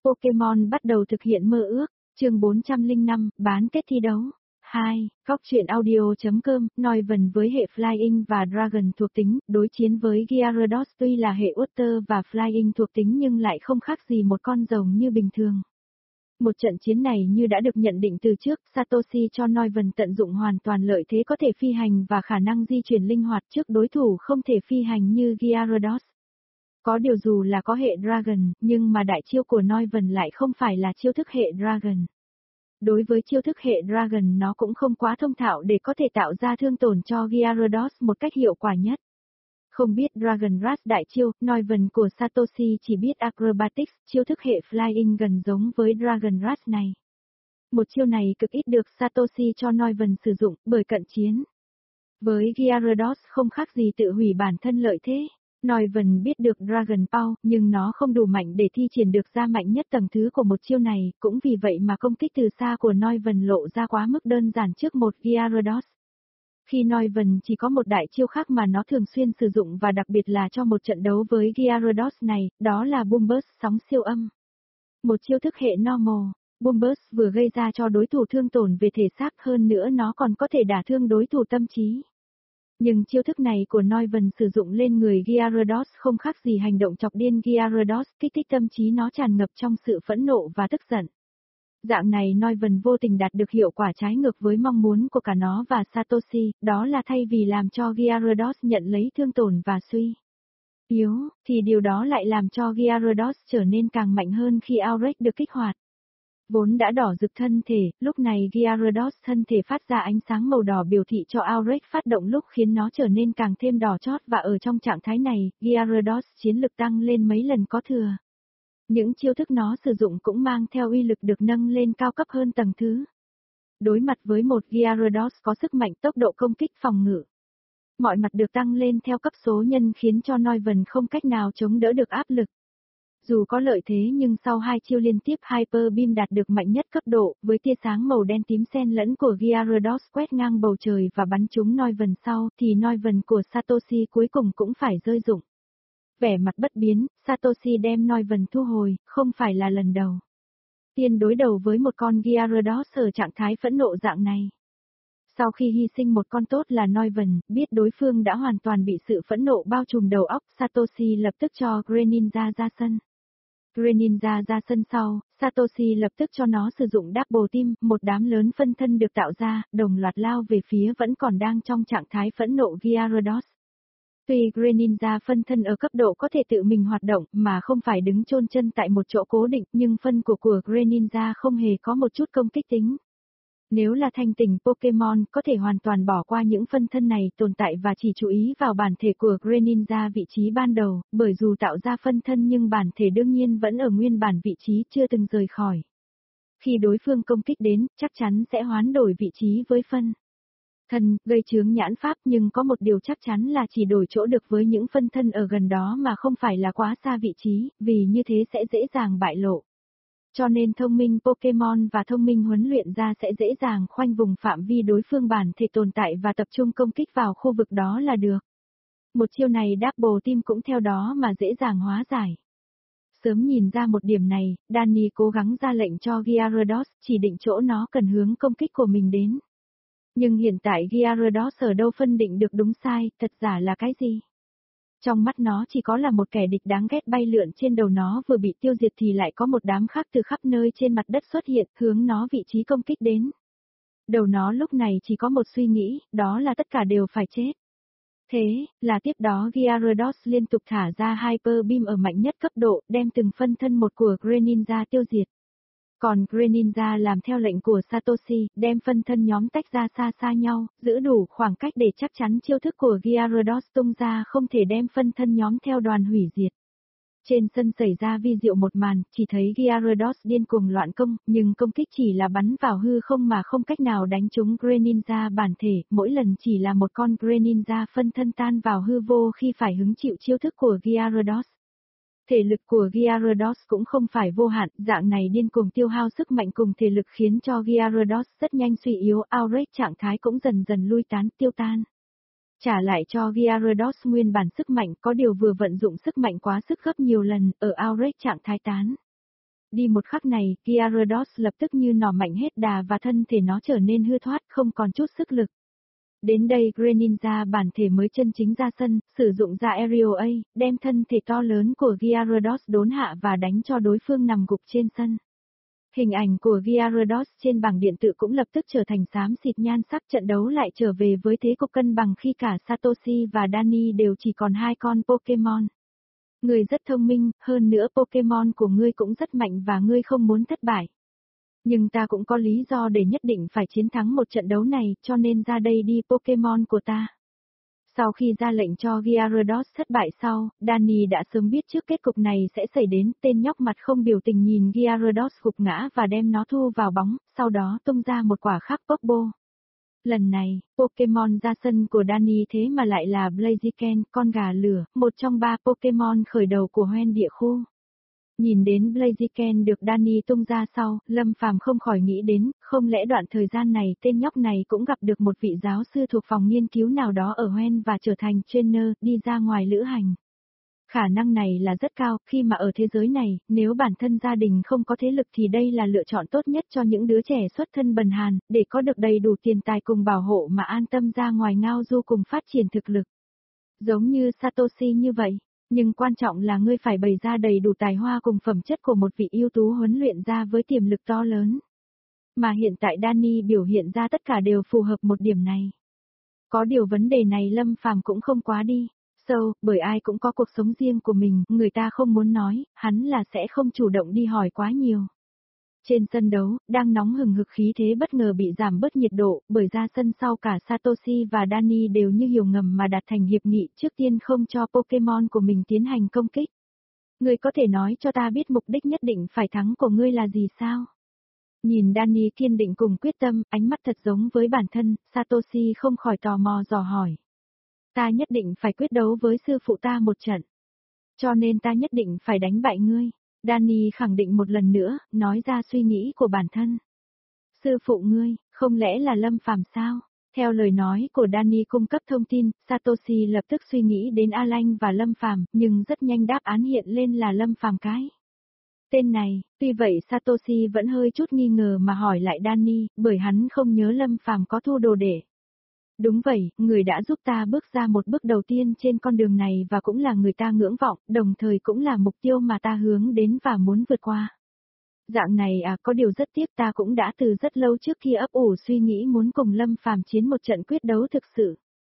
Pokemon bắt đầu thực hiện mơ ước, chương 405, bán kết thi đấu. 2. Góc truyện audio.com, Noivern với hệ Flying và Dragon thuộc tính, đối chiến với Gyarados tuy là hệ Water và Flying thuộc tính nhưng lại không khác gì một con rồng như bình thường. Một trận chiến này như đã được nhận định từ trước, Satoshi cho Noivern tận dụng hoàn toàn lợi thế có thể phi hành và khả năng di chuyển linh hoạt trước đối thủ không thể phi hành như Gyarados. Có điều dù là có hệ Dragon, nhưng mà đại chiêu của Noivern lại không phải là chiêu thức hệ Dragon. Đối với chiêu thức hệ Dragon nó cũng không quá thông thạo để có thể tạo ra thương tổn cho Gyarados một cách hiệu quả nhất. Không biết Dragon Rush đại chiêu, Noivern của Satoshi chỉ biết Acrobatics, chiêu thức hệ Flying gần giống với Dragon Rush này. Một chiêu này cực ít được Satoshi cho Noivern sử dụng bởi cận chiến. Với Gyarados không khác gì tự hủy bản thân lợi thế. Noivern biết được Dragon Power, nhưng nó không đủ mạnh để thi triển được ra mạnh nhất tầng thứ của một chiêu này, cũng vì vậy mà công kích từ xa của Noivern lộ ra quá mức đơn giản trước một Gyarados. Khi Noivern chỉ có một đại chiêu khác mà nó thường xuyên sử dụng và đặc biệt là cho một trận đấu với Gyarados này, đó là Boom Burst sóng siêu âm. Một chiêu thức hệ Normal, Boom Burst vừa gây ra cho đối thủ thương tổn về thể xác hơn nữa nó còn có thể đả thương đối thủ tâm trí. Nhưng chiêu thức này của Noivern sử dụng lên người Gyarados không khác gì hành động chọc điên Gyarados, kích thích tâm trí nó tràn ngập trong sự phẫn nộ và tức giận. Dạng này Noivern vô tình đạt được hiệu quả trái ngược với mong muốn của cả nó và Satoshi, đó là thay vì làm cho Gyarados nhận lấy thương tổn và suy yếu, thì điều đó lại làm cho Gyarados trở nên càng mạnh hơn khi Aurek được kích hoạt. Vốn đã đỏ rực thân thể, lúc này Gyarados thân thể phát ra ánh sáng màu đỏ biểu thị cho Aurek phát động lúc khiến nó trở nên càng thêm đỏ chót và ở trong trạng thái này, Gyarados chiến lực tăng lên mấy lần có thừa. Những chiêu thức nó sử dụng cũng mang theo uy lực được nâng lên cao cấp hơn tầng thứ. Đối mặt với một Gyarados có sức mạnh tốc độ công kích phòng ngự. Mọi mặt được tăng lên theo cấp số nhân khiến cho Noivern không cách nào chống đỡ được áp lực. Dù có lợi thế nhưng sau hai chiêu liên tiếp Hyper Beam đạt được mạnh nhất cấp độ, với tia sáng màu đen tím xen lẫn của Gyarados quét ngang bầu trời và bắn trúng Noivern sau, thì Noivern của Satoshi cuối cùng cũng phải rơi rụng. Vẻ mặt bất biến, Satoshi đem Noivern thu hồi, không phải là lần đầu. Tiên đối đầu với một con Gyarados ở trạng thái phẫn nộ dạng này. Sau khi hy sinh một con tốt là Noivern, biết đối phương đã hoàn toàn bị sự phẫn nộ bao trùm đầu óc, Satoshi lập tức cho Greninja ra sân. Greninja ra sân sau, Satoshi lập tức cho nó sử dụng Double Team, một đám lớn phân thân được tạo ra, đồng loạt lao về phía vẫn còn đang trong trạng thái phẫn nộ Gyarados. Tuy Greninja phân thân ở cấp độ có thể tự mình hoạt động mà không phải đứng chôn chân tại một chỗ cố định, nhưng phân của Greninja không hề có một chút công kích tính. Nếu là thanh tỉnh Pokemon có thể hoàn toàn bỏ qua những phân thân này tồn tại và chỉ chú ý vào bản thể của Greninja vị trí ban đầu, bởi dù tạo ra phân thân nhưng bản thể đương nhiên vẫn ở nguyên bản vị trí chưa từng rời khỏi. Khi đối phương công kích đến, chắc chắn sẽ hoán đổi vị trí với phân thân, gây chướng nhãn pháp, nhưng có một điều chắc chắn là chỉ đổi chỗ được với những phân thân ở gần đó mà không phải là quá xa vị trí, vì như thế sẽ dễ dàng bại lộ. Cho nên thông minh Pokemon và thông minh huấn luyện ra sẽ dễ dàng khoanh vùng phạm vi đối phương bản thể tồn tại và tập trung công kích vào khu vực đó là được. Một chiêu này Double Team cũng theo đó mà dễ dàng hóa giải. Sớm nhìn ra một điểm này, Danny cố gắng ra lệnh cho Gyarados chỉ định chỗ nó cần hướng công kích của mình đến. Nhưng hiện tại Gyarados ở đâu phân định được đúng sai, thật giả là cái gì? Trong mắt nó chỉ có là một kẻ địch đáng ghét bay lượn trên đầu nó vừa bị tiêu diệt thì lại có một đám khác từ khắp nơi trên mặt đất xuất hiện hướng nó vị trí công kích đến. Đầu nó lúc này chỉ có một suy nghĩ, đó là tất cả đều phải chết. Thế, là tiếp đó Gyarados liên tục thả ra Hyper Beam ở mạnh nhất cấp độ, đem từng phân thân một của Greninja tiêu diệt. Còn Greninja làm theo lệnh của Satoshi, đem phân thân nhóm tách ra xa xa nhau, giữ đủ khoảng cách để chắc chắn chiêu thức của Gyarados tung ra không thể đem phân thân nhóm theo đoàn hủy diệt. Trên sân xảy ra vi diệu một màn, chỉ thấy Gyarados điên cuồng loạn công, nhưng công kích chỉ là bắn vào hư không mà không cách nào đánh trúng Greninja bản thể, mỗi lần chỉ là một con Greninja phân thân tan vào hư vô khi phải hứng chịu chiêu thức của Gyarados. Thể lực của Gyarados cũng không phải vô hạn, dạng này điên cuồng tiêu hao sức mạnh cùng thể lực khiến cho Gyarados rất nhanh suy yếu, Aurek trạng thái cũng dần dần lui tán, tiêu tan. Trả lại cho Gyarados nguyên bản sức mạnh, có điều vừa vận dụng sức mạnh quá sức gấp nhiều lần, ở Aurek trạng thái tán. Đi một khắc này, Gyarados lập tức như nỏ mạnh hết đà và thân thể nó trở nên hư thoát không còn chút sức lực. Đến đây Greninja bản thể mới chân chính ra sân, sử dụng ra Aerial A, đem thân thể to lớn của Gyarados đốn hạ và đánh cho đối phương nằm gục trên sân. Hình ảnh của Gyarados trên bảng điện tử cũng lập tức trở thành xám xịt nhan sắc, trận đấu lại trở về với thế cục cân bằng khi cả Satoshi và Danny đều chỉ còn 2 con Pokemon. Ngươi rất thông minh, hơn nữa Pokemon của ngươi cũng rất mạnh và ngươi không muốn thất bại. Nhưng ta cũng có lý do để nhất định phải chiến thắng một trận đấu này, cho nên ra đây đi Pokemon của ta. Sau khi ra lệnh cho Gyarados thất bại sau, Danny đã sớm biết trước kết cục này sẽ xảy đến, tên nhóc mặt không biểu tình nhìn Gyarados gục ngã và đem nó thu vào bóng, sau đó tung ra một quả khắc Pokeball. Lần này, Pokemon ra sân của Danny thế mà lại là Blaziken, con gà lửa, một trong 3 Pokemon khởi đầu của Hoenn địa khu. Nhìn đến Blaziken được Danny tung ra sau, Lâm Phàm không khỏi nghĩ đến, không lẽ đoạn thời gian này tên nhóc này cũng gặp được một vị giáo sư thuộc phòng nghiên cứu nào đó ở Hoenn và trở thành trainer, đi ra ngoài lữ hành. Khả năng này là rất cao, khi mà ở thế giới này, nếu bản thân gia đình không có thế lực thì đây là lựa chọn tốt nhất cho những đứa trẻ xuất thân bần hàn, để có được đầy đủ tiền tài cùng bảo hộ mà an tâm ra ngoài ngao du cùng phát triển thực lực. Giống như Satoshi như vậy. Nhưng quan trọng là ngươi phải bày ra đầy đủ tài hoa cùng phẩm chất của một vị ưu tú huấn luyện ra với tiềm lực to lớn. Mà hiện tại Danny biểu hiện ra tất cả đều phù hợp một điểm này. Có điều vấn đề này Lâm Phàm cũng không quá đi sâu, bởi ai cũng có cuộc sống riêng của mình, người ta không muốn nói, hắn là sẽ không chủ động đi hỏi quá nhiều. Trên sân đấu, đang nóng hừng hực khí thế bất ngờ bị giảm bớt nhiệt độ, bởi ra sân sau cả Satoshi và Danny đều như hiểu ngầm mà đạt thành hiệp nghị trước tiên không cho Pokemon của mình tiến hành công kích. Ngươi có thể nói cho ta biết mục đích nhất định phải thắng của ngươi là gì sao? Nhìn Danny kiên định cùng quyết tâm, ánh mắt thật giống với bản thân, Satoshi không khỏi tò mò dò hỏi. Ta nhất định phải quyết đấu với sư phụ ta một trận. Cho nên ta nhất định phải đánh bại ngươi. Danny khẳng định một lần nữa, nói ra suy nghĩ của bản thân. Sư phụ ngươi, không lẽ là Lâm Phàm sao? Theo lời nói của Danny cung cấp thông tin, Satoshi lập tức suy nghĩ đến Alan và Lâm Phàm, nhưng rất nhanh đáp án hiện lên là Lâm Phàm cái. Tên này, tuy vậy Satoshi vẫn hơi chút nghi ngờ mà hỏi lại Danny, bởi hắn không nhớ Lâm Phàm có thu đồ đệ. Đúng vậy, người đã giúp ta bước ra một bước đầu tiên trên con đường này và cũng là người ta ngưỡng vọng, đồng thời cũng là mục tiêu mà ta hướng đến và muốn vượt qua. Dạng này có điều rất tiếc ta cũng đã từ rất lâu trước kia ấp ủ suy nghĩ muốn cùng Lâm Phàm chiến một trận quyết đấu thực sự.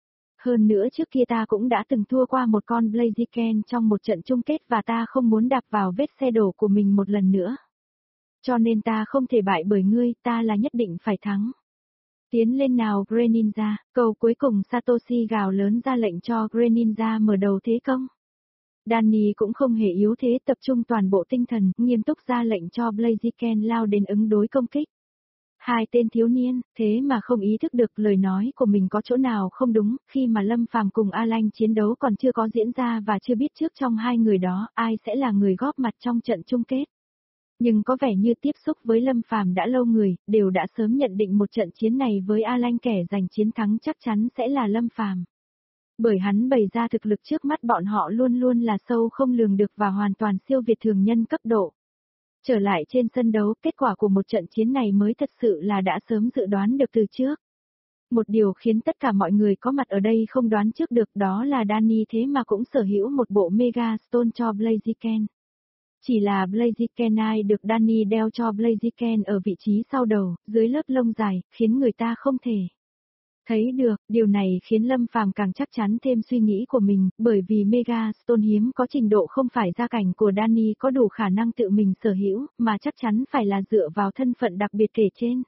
Hơn nữa trước kia ta cũng đã từng thua qua một con Blaziken trong một trận chung kết và ta không muốn đạp vào vết xe đổ của mình một lần nữa. Cho nên ta không thể bại bởi ngươi, ta là nhất định phải thắng. Tiến lên nào Greninja, câu cuối cùng Satoshi gào lớn ra lệnh cho Greninja mở đầu thế công. Danny cũng không hề yếu thế, tập trung toàn bộ tinh thần, nghiêm túc ra lệnh cho Blaziken lao đến ứng đối công kích. Hai tên thiếu niên, thế mà không ý thức được lời nói của mình có chỗ nào không đúng, khi mà Lâm Phàm cùng Alan chiến đấu còn chưa có diễn ra và chưa biết trước trong hai người đó ai sẽ là người góp mặt trong trận chung kết. Nhưng có vẻ như tiếp xúc với Lâm Phàm đã lâu người, đều đã sớm nhận định một trận chiến này với Alan kẻ giành chiến thắng chắc chắn sẽ là Lâm Phàm. Bởi hắn bày ra thực lực trước mắt bọn họ luôn luôn là sâu không lường được và hoàn toàn siêu việt thường nhân cấp độ. Trở lại trên sân đấu, kết quả của một trận chiến này mới thật sự là đã sớm dự đoán được từ trước. Một điều khiến tất cả mọi người có mặt ở đây không đoán trước được đó là Danny thế mà cũng sở hữu một bộ Mega Stone cho Blaziken. Chỉ là Blazikenite được Danny đeo cho Blaziken ở vị trí sau đầu, dưới lớp lông dài, khiến người ta không thể thấy được. Điều này khiến Lâm Phàm càng chắc chắn thêm suy nghĩ của mình, bởi vì Mega Stone hiếm có trình độ không phải gia cảnh của Danny có đủ khả năng tự mình sở hữu, mà chắc chắn phải là dựa vào thân phận đặc biệt kể trên.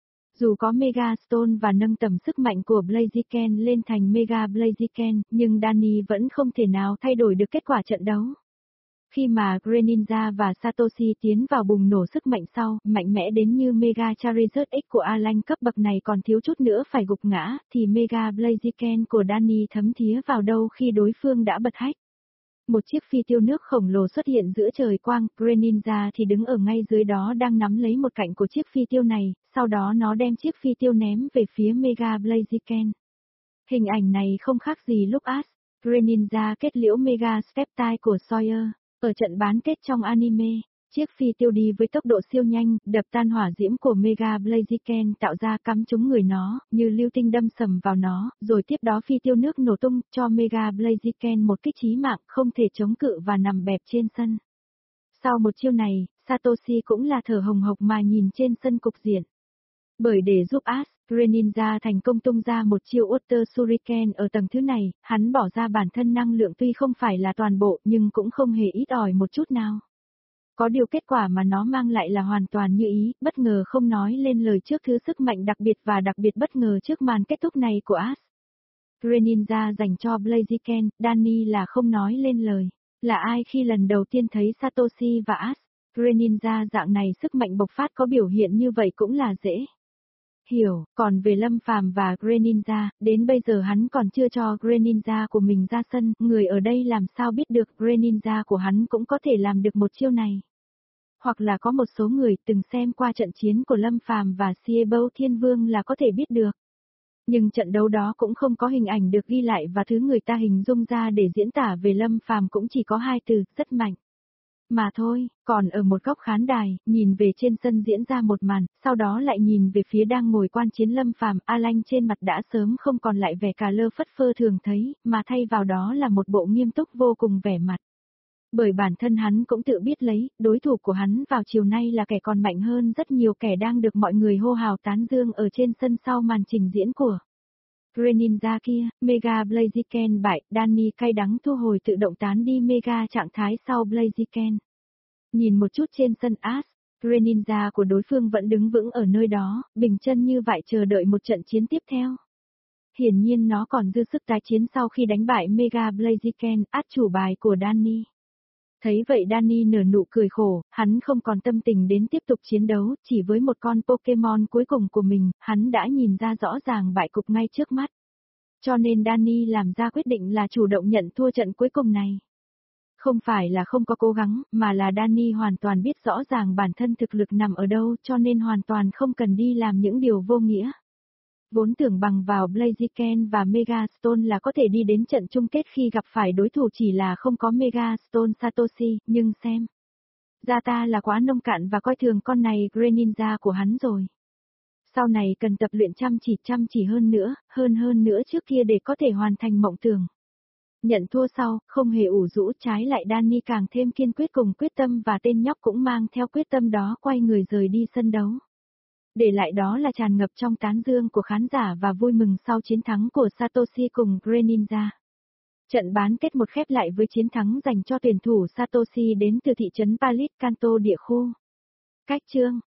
Dù có Mega Stone và nâng tầm sức mạnh của Blaziken lên thành Mega Blaziken, nhưng Danny vẫn không thể nào thay đổi được kết quả trận đấu. Khi mà Greninja và Satoshi tiến vào bùng nổ sức mạnh sau, mạnh mẽ đến như Mega Charizard X của Alan cấp bậc này còn thiếu chút nữa phải gục ngã, thì Mega Blaziken của Danny thấm thía vào đâu khi đối phương đã bật hack. Một chiếc phi tiêu nước khổng lồ xuất hiện giữa trời quang, Greninja thì đứng ở ngay dưới đó đang nắm lấy một cạnh của chiếc phi tiêu này, sau đó nó đem chiếc phi tiêu ném về phía Mega Blaziken. Hình ảnh này không khác gì lúc Greninja kết liễu Mega Steptile của Sawyer. Ở trận bán kết trong anime, Chiếc phi tiêu đi với tốc độ siêu nhanh, đập tan hỏa diễm của Mega Blaziken tạo ra cắm trúng người nó, như lưu tinh đâm sầm vào nó, rồi tiếp đó phi tiêu nước nổ tung cho Mega Blaziken một kích chí mạng không thể chống cự và nằm bẹp trên sân. Sau một chiêu này, Satoshi cũng là thở hồng hộc mà nhìn trên sân cục diện. Bởi để giúp Ash, Greninja thành công tung ra một chiêu Water Shuriken ở tầng thứ này, hắn bỏ ra bản thân năng lượng tuy không phải là toàn bộ nhưng cũng không hề ít ỏi một chút nào. Có điều kết quả mà nó mang lại là hoàn toàn như ý, bất ngờ không nói lên lời trước thứ sức mạnh đặc biệt và đặc biệt bất ngờ trước màn kết thúc này của Ash. Greninja dành cho Blaziken, Danny là không nói lên lời. Là ai khi lần đầu tiên thấy Satoshi và Ash, Greninja dạng này sức mạnh bộc phát có biểu hiện như vậy cũng là dễ hiểu, còn về Lâm Phàm và Greninja, đến bây giờ hắn còn chưa cho Greninja của mình ra sân, người ở đây làm sao biết được Greninja của hắn cũng có thể làm được một chiêu này. Hoặc là có một số người từng xem qua trận chiến của Lâm Phàm và Siebel Thiên Vương là có thể biết được. Nhưng trận đấu đó cũng không có hình ảnh được ghi lại và thứ người ta hình dung ra để diễn tả về Lâm Phàm cũng chỉ có hai từ, rất mạnh. Mà thôi, còn ở một góc khán đài, nhìn về trên sân diễn ra một màn, sau đó lại nhìn về phía đang ngồi quan chiến Lâm Phàm, A Lanh trên mặt đã sớm không còn lại vẻ cà lơ phất phơ thường thấy, mà thay vào đó là một bộ nghiêm túc vô cùng vẻ mặt. Bởi bản thân hắn cũng tự biết lấy, đối thủ của hắn vào chiều nay là kẻ còn mạnh hơn rất nhiều kẻ đang được mọi người hô hào tán dương ở trên sân sau màn trình diễn của Greninja kia. Mega Blaziken bại, Danny cay đắng thu hồi tự động tán đi Mega trạng thái sau Blaziken. Nhìn một chút trên sân Ash, Greninja của đối phương vẫn đứng vững ở nơi đó, bình chân như vậy chờ đợi một trận chiến tiếp theo. Hiển nhiên nó còn dư sức tái chiến sau khi đánh bại Mega Blaziken, át chủ bài của Danny. Thấy vậy Danny nở nụ cười khổ, hắn không còn tâm tình đến tiếp tục chiến đấu, chỉ với một con Pokemon cuối cùng của mình, hắn đã nhìn ra rõ ràng bại cục ngay trước mắt. Cho nên Danny làm ra quyết định là chủ động nhận thua trận cuối cùng này. Không phải là không có cố gắng, mà là Danny hoàn toàn biết rõ ràng bản thân thực lực nằm ở đâu cho nên hoàn toàn không cần đi làm những điều vô nghĩa. Vốn tưởng bằng vào Blaziken và Megastone là có thể đi đến trận chung kết khi gặp phải đối thủ chỉ là không có Megastone Satoshi, nhưng xem. Ra ta là quá nông cạn và coi thường con này Greninja của hắn rồi. Sau này cần tập luyện chăm chỉ hơn nữa trước kia để có thể hoàn thành mộng tưởng. Nhận thua sau, không hề ủ rũ, trái lại Danny càng thêm kiên quyết cùng quyết tâm và tên nhóc cũng mang theo quyết tâm đó quay người rời đi sân đấu. Để lại đó là tràn ngập trong tán dương của khán giả và vui mừng sau chiến thắng của Satoshi cùng Greninja. Trận bán kết một khép lại với chiến thắng dành cho tuyển thủ Satoshi đến từ thị trấn Palit Kanto địa khu. Cách chương